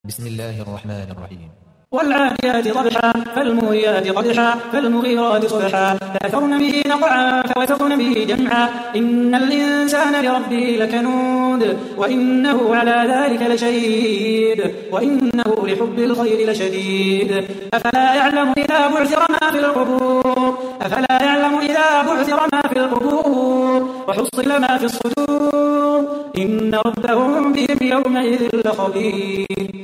بسم الله الرحمن الرحيم. والعاديات ضبحا فالموريات قدحا فالمغيرات صبحا فأثرن به نقعا فوسطن به جمعا إن الإنسان لربه لكنود وإنه على ذلك لشهيد وإنه لحب الخير لشديد أفلا يعلم إذا بعثر ما في القبور وحصل ما في الصدور إن ربهم بهم يومئذ لخبير